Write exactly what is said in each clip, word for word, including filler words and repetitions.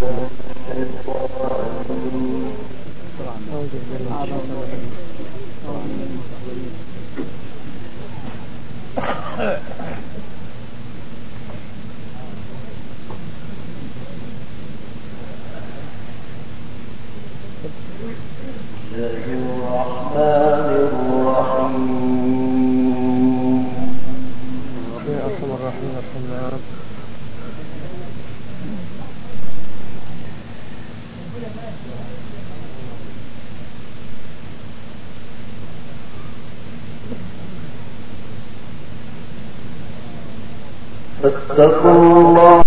فاتقوا الله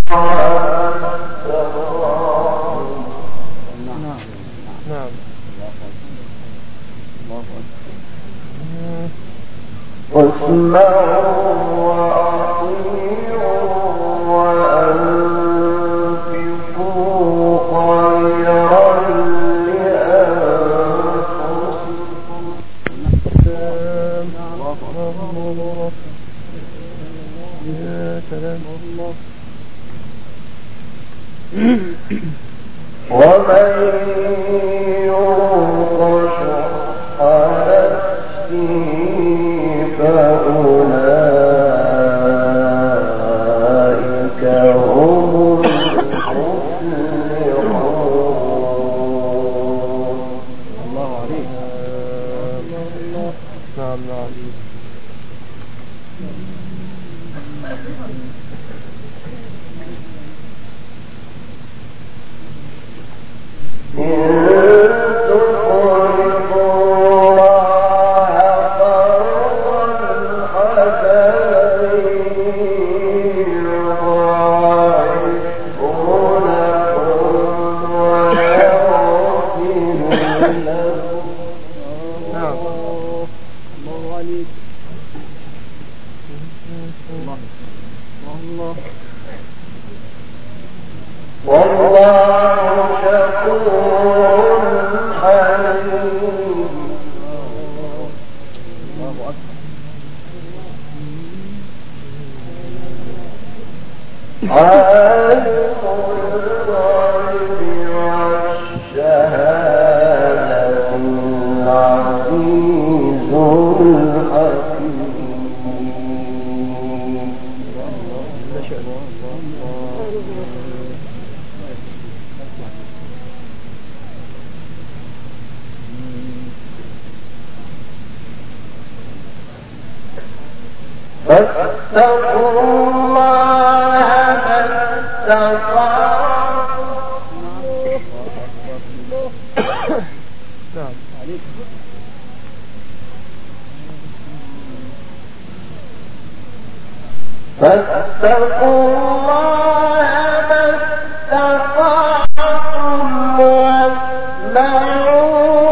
نعم واسمعوا وأطيعوا وأنفقوا خيرا لأنفسكم يا سلام الله ومن يوق شح نفسه فأولئك هم المفلحون. الله عليك. نعم نعم. فاتقوا الله ما استطعتم واسمعوا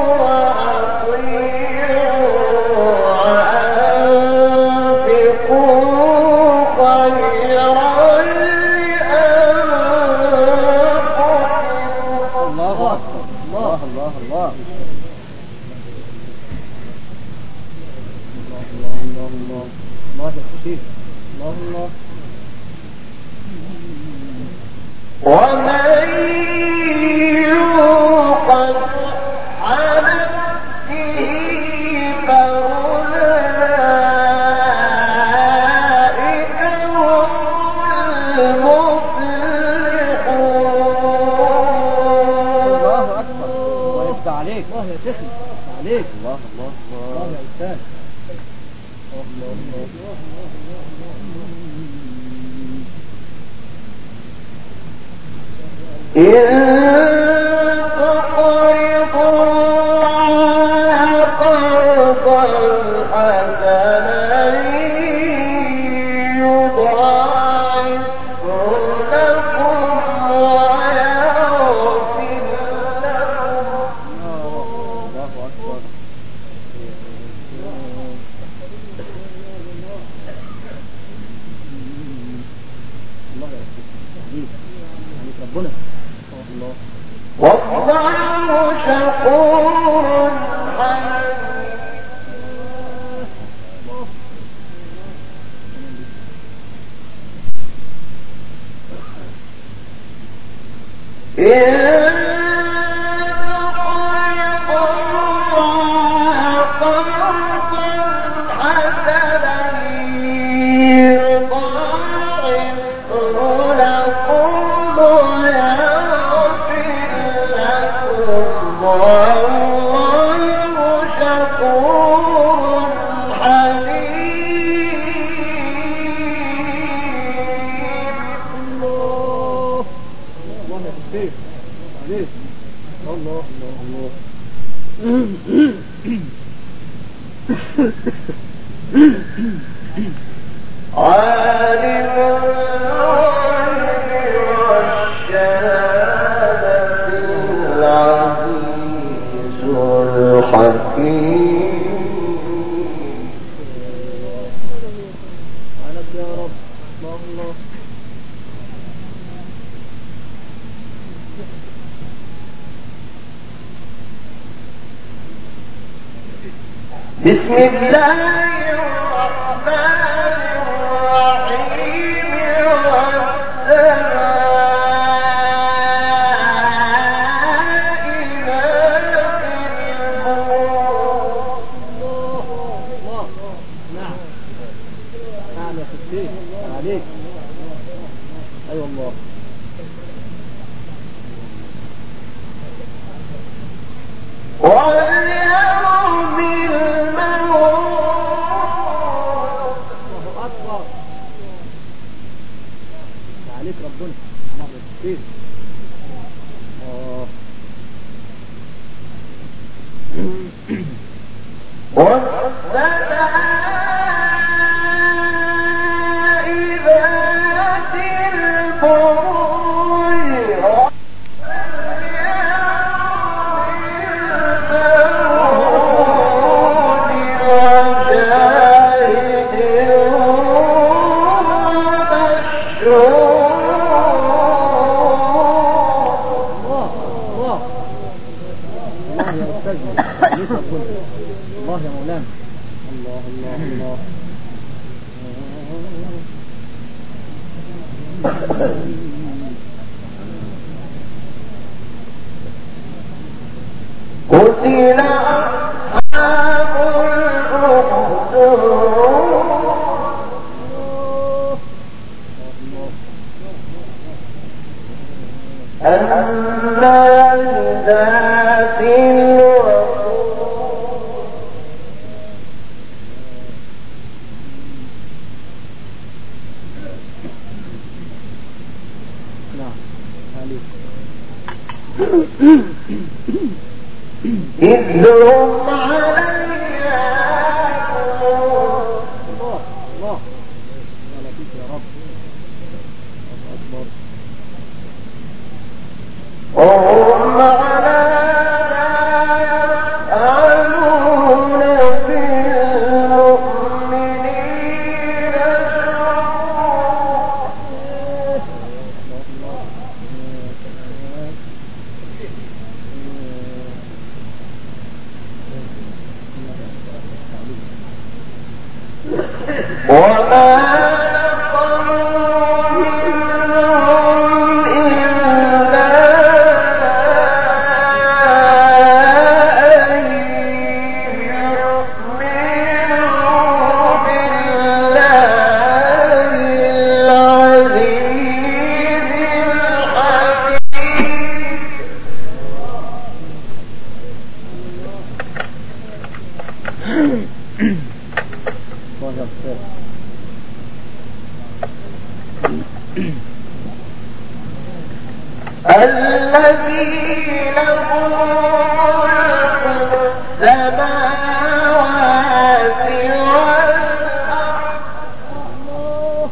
ومن يوق شح نفسه فأولئك هم المفلحون. الله أكبر. الله يفتح عليك. الله يا شيخ عليك. الله الله الله يا أستاذ. الله الله إن تقرضوا الله قرضا حسنا يضاعفه لكم ويغفر لكم. الله أكبر. الله يا ربنا. والله شكور حليم. إن بسم الله الرحمن الرحيم والسماء ذات البروج. الله نعم نعم يا ستي عليك. اي والله واليوم الموعود. الله اكبر عليك ربنا. نعم يا ستي. اه والسماء ذات البروج. الله يا مولانا. الله الله الله. قتل أصحاب الأخدود النار ذات إذ هم عليها. الله الله يا لطيف يا رب. الله أكبر. وهم على يفعلون بالمؤمنين وما نقموا منهم إلا أن يؤمنوا بالله العزيز الحكيم. الله يغفر. الذي له ملك السماوات والأرض. الله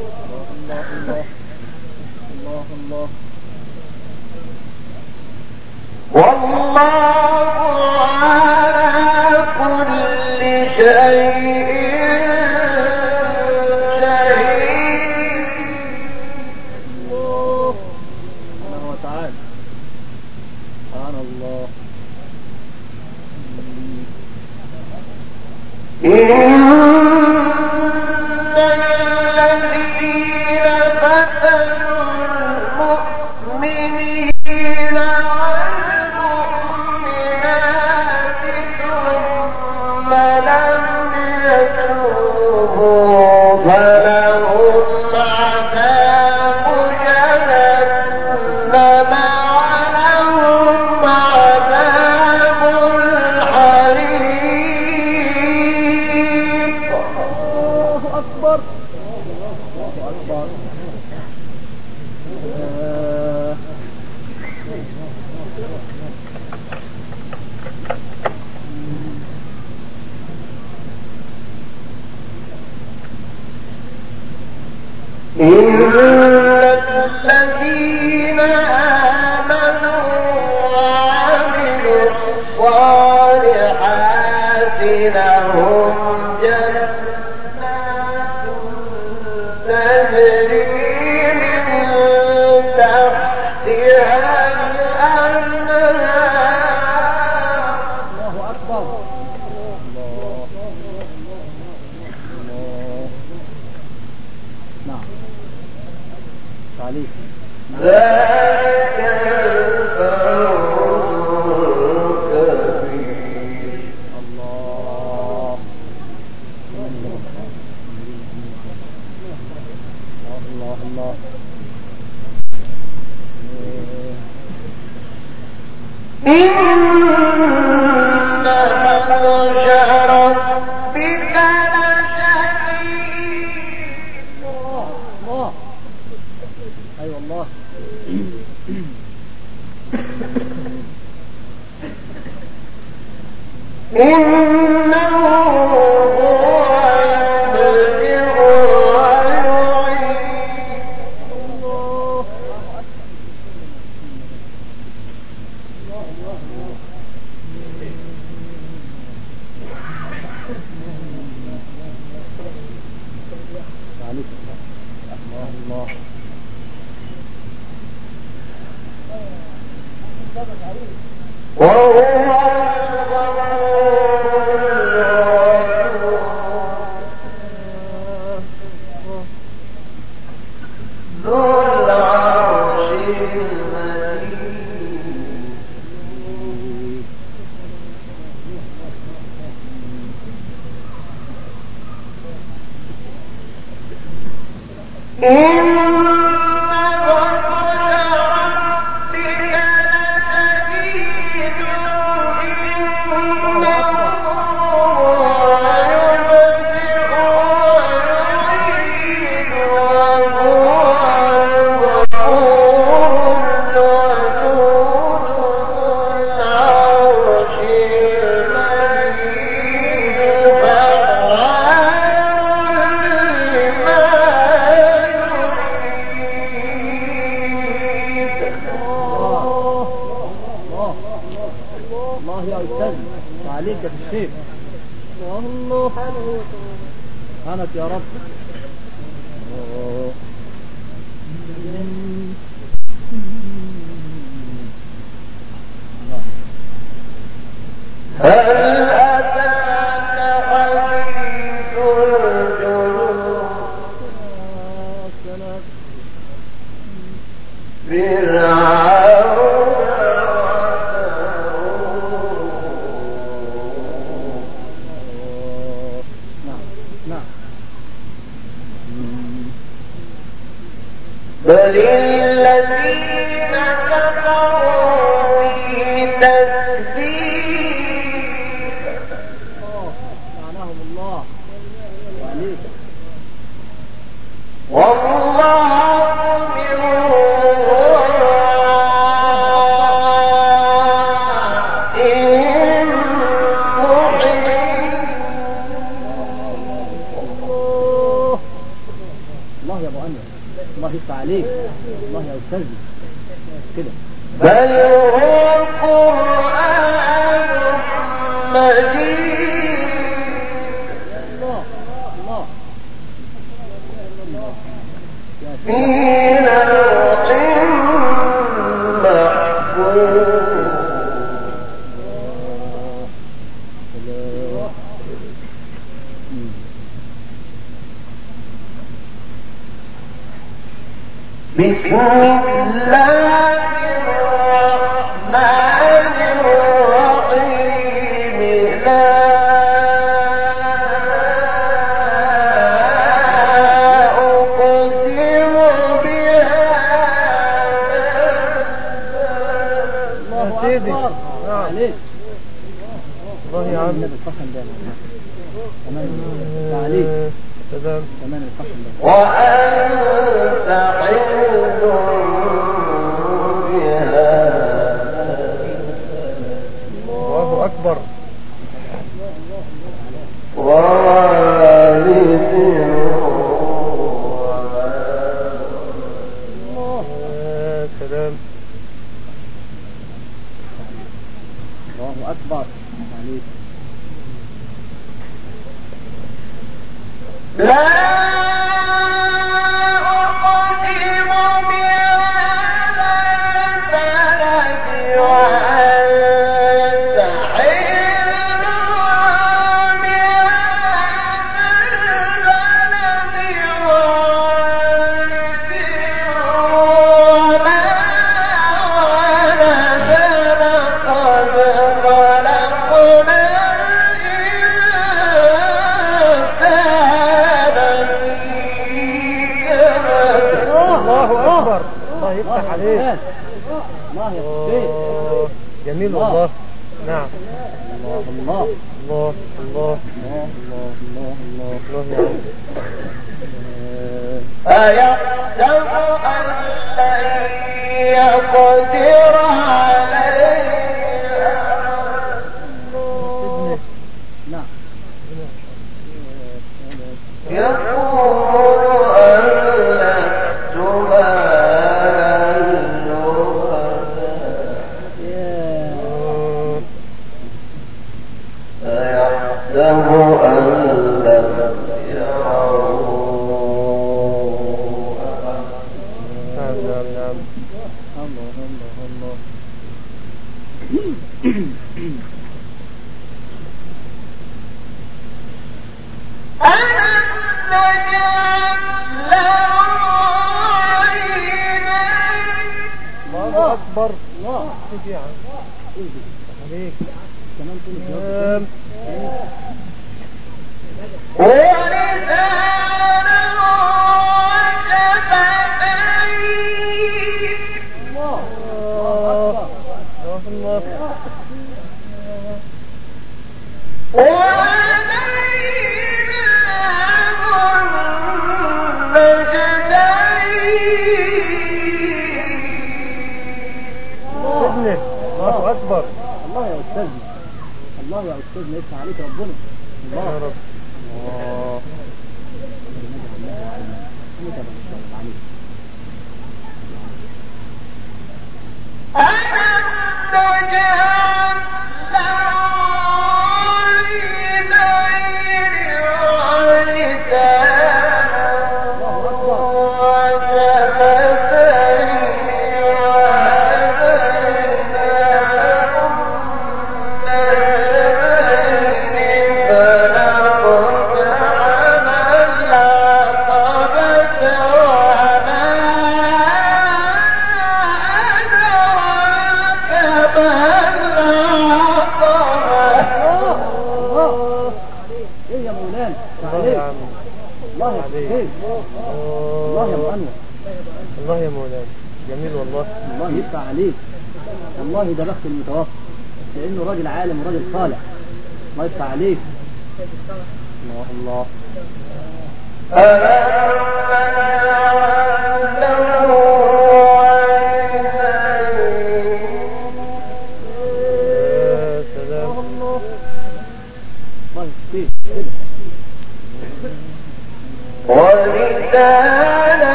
الله الله. والله على كل شيء إن الذين فتنوا المؤمنين الذين آمنوا وعملوا الصالحات لهم جنات تجري من تحتها الأنهار. الله أكبر. الله الله. نعم عليك. ذلك الفوز الكبير. الله الله الله. إن بطش ربك لشديد. الله. أي والله. إنه هو يبدئ ويعيد. الله. عليك. الله الله. وهو ذو العرش المجيد. إن عليك في الشيء. الله سبحانك يا رب. هل أتاك حديث الجنود. فرعون بل الذين كفروا في تكذيب. لعنهم الله وعليك. والله من ورائهم محيط. الله يا ابو انس، الله يفتح عليك، الله يا استاذي كده. بل هو قرآن مجيد. الله الله في لوح محفوظ. بسم الله الرحمن الرحيم. لا أقسم بهذا الله أكبر عليك. الله يا عم الفخم ده كمان عليك كمان الفخم ده. وأنت حل بها. الله أكبر. ووالد وما الله أكبر عليك. لا جميل والله. نعم. الله الله الله الله الله الله الله الله أيحسب أن لن يقدر عليه. نعم. يقول أكبر. الله عليك عليك كمان كل الله أكبر. الله يا أستاذنا، الله يا أستاذنا، يفتح عليك ربنا. الله يا رب. الله الله يا مولانا. جميل والله. الله يفتح عليك. والله ده بخت المتوفى لانه راجل عالم وراجل صالح. الله يفتح عليك. الله الله.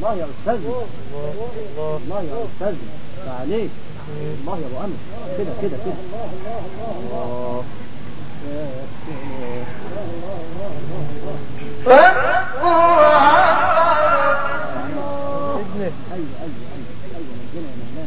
الله يا أستاذ، الله الله يا أستاذ عليك، الله يا أبو أمل، كده كده كده. الله ابنك. أيوة أيوة أيوة أيوة ربنا يا مولانا.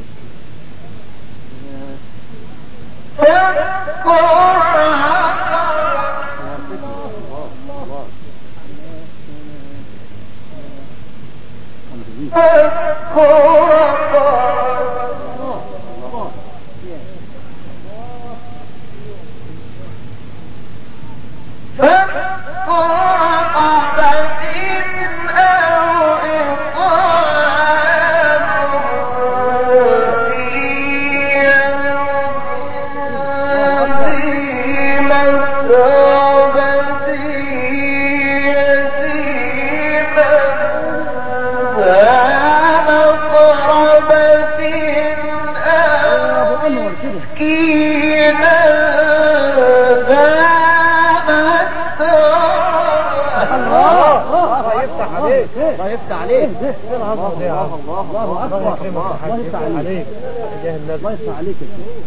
الله يفتح عليك، الله الله الله أكبر، الله يفتح عليك، الله يفتح عليك.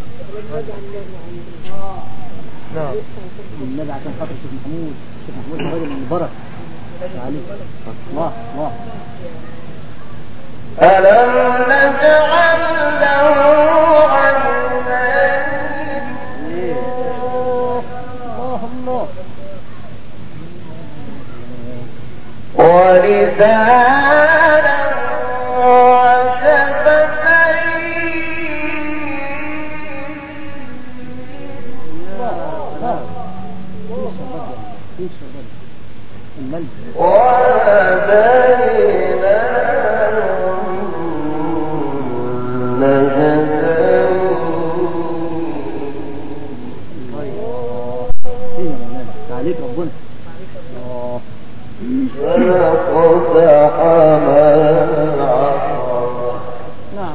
نعم النبي عشان خاطر الشيخ محمود، الشيخ محمود الراجل المبارك عليك. الله الله. ألم نجعل له عينين الله الله ولسانا وشفتين عليك ربنا. نعم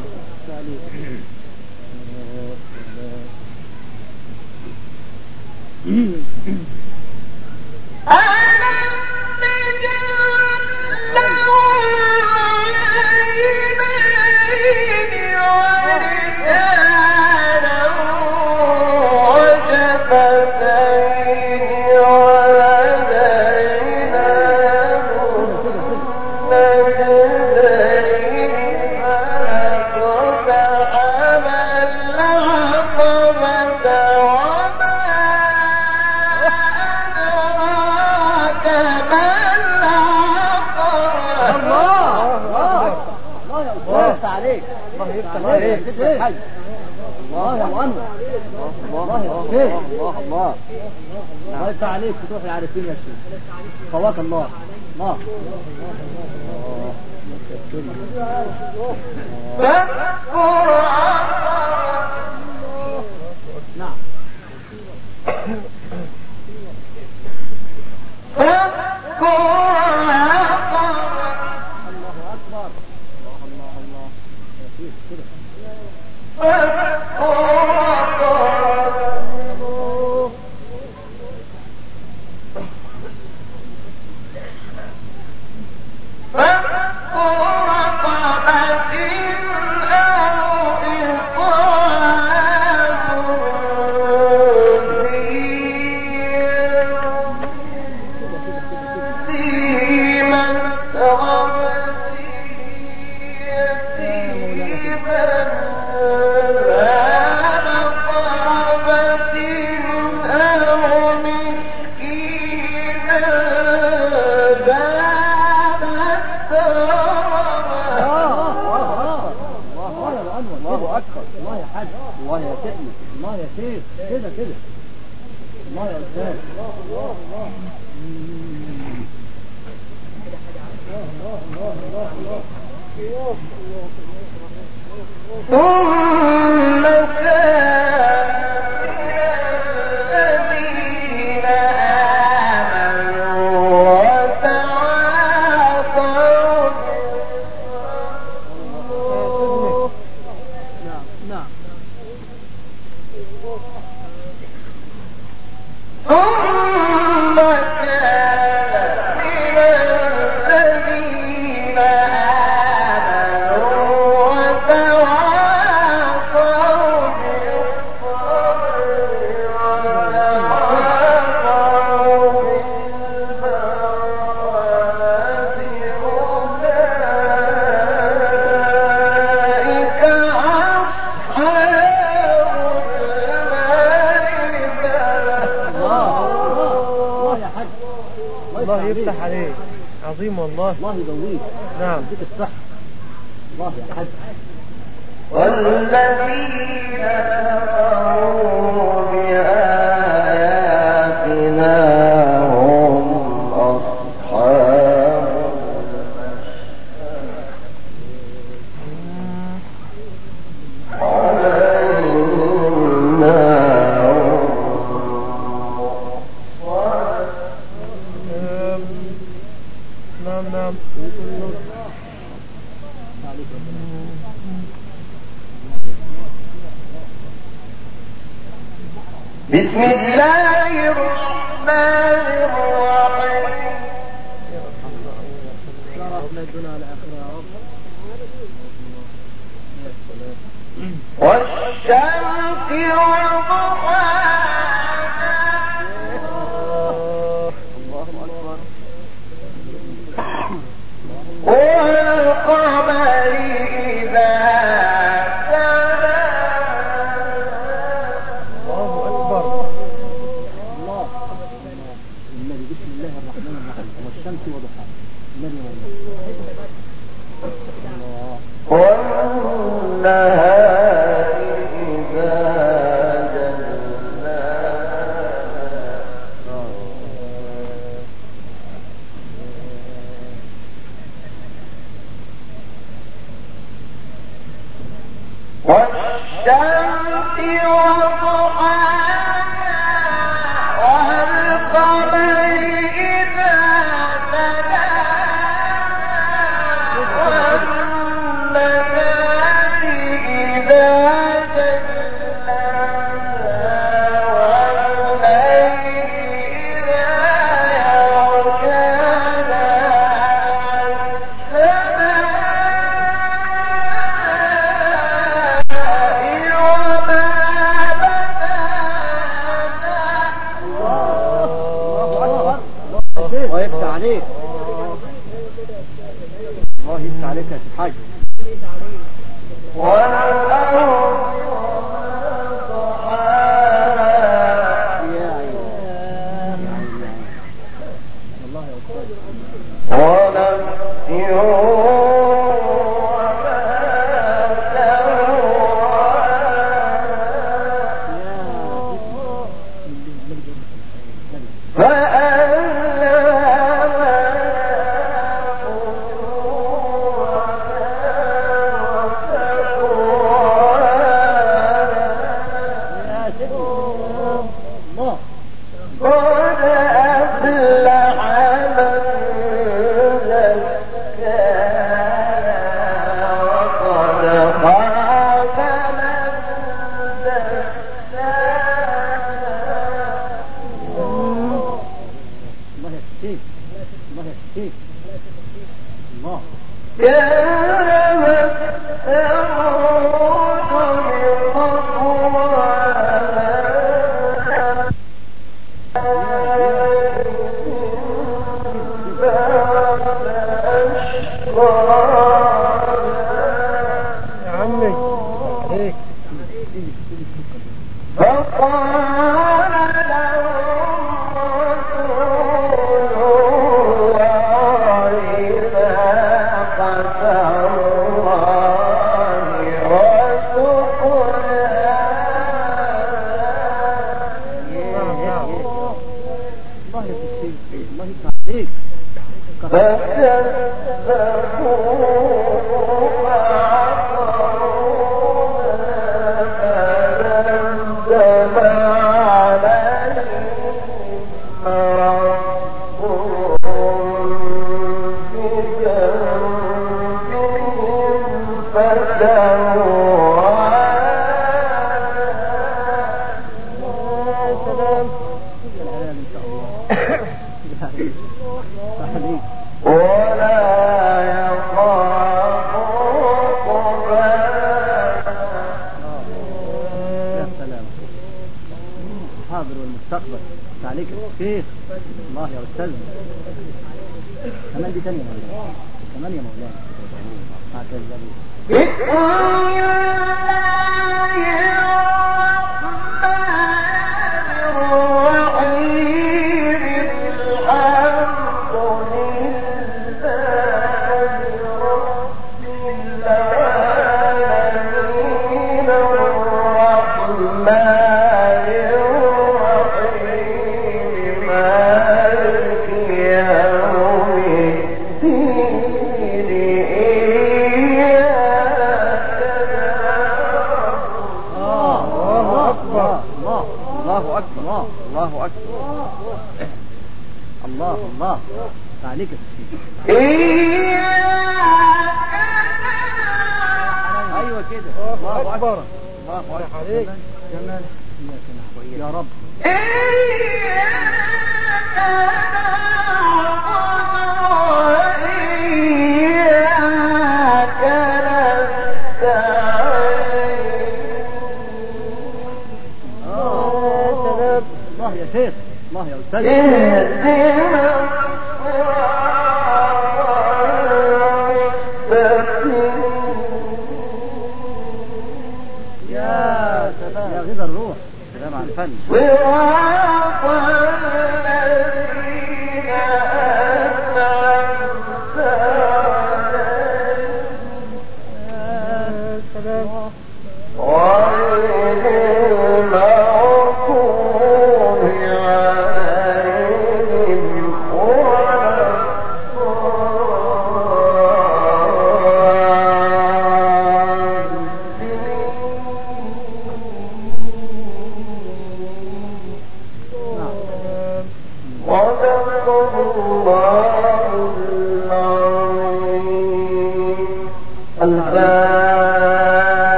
الله يا مؤمن، الله يا شيخ، الله الله الله يفتح عليك تروح العارفين يا شيخ، قواك الله الله. نعم ثم كان من الذين آمنوا يفتح عليك عظيم والله. الله يقويك. نعم. يديك الصحة. الله يا حاج. والذين كفروا بآياتنا هم أصحاب نعم نعم. بسم الله الرحمن الرحيم. يا رب لا يدنا على آخرها يا رب. والشمس وضحاها الله أكبر. والقمر إذا والشمس وضحاها. النبي الله. والنهار إذا جلاها والشمس وضحاها والقمر إذا الله يفتح عليك. الله يفتح عليك يا حاج. الحمد عليك. كمان يا رب. الله يا شيخ، الله يا أستاذ. يا سلام يا غذا الروح، سلام على الفن.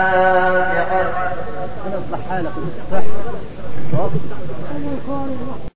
الفاتحة. ربنا يصلح حالك ويصلح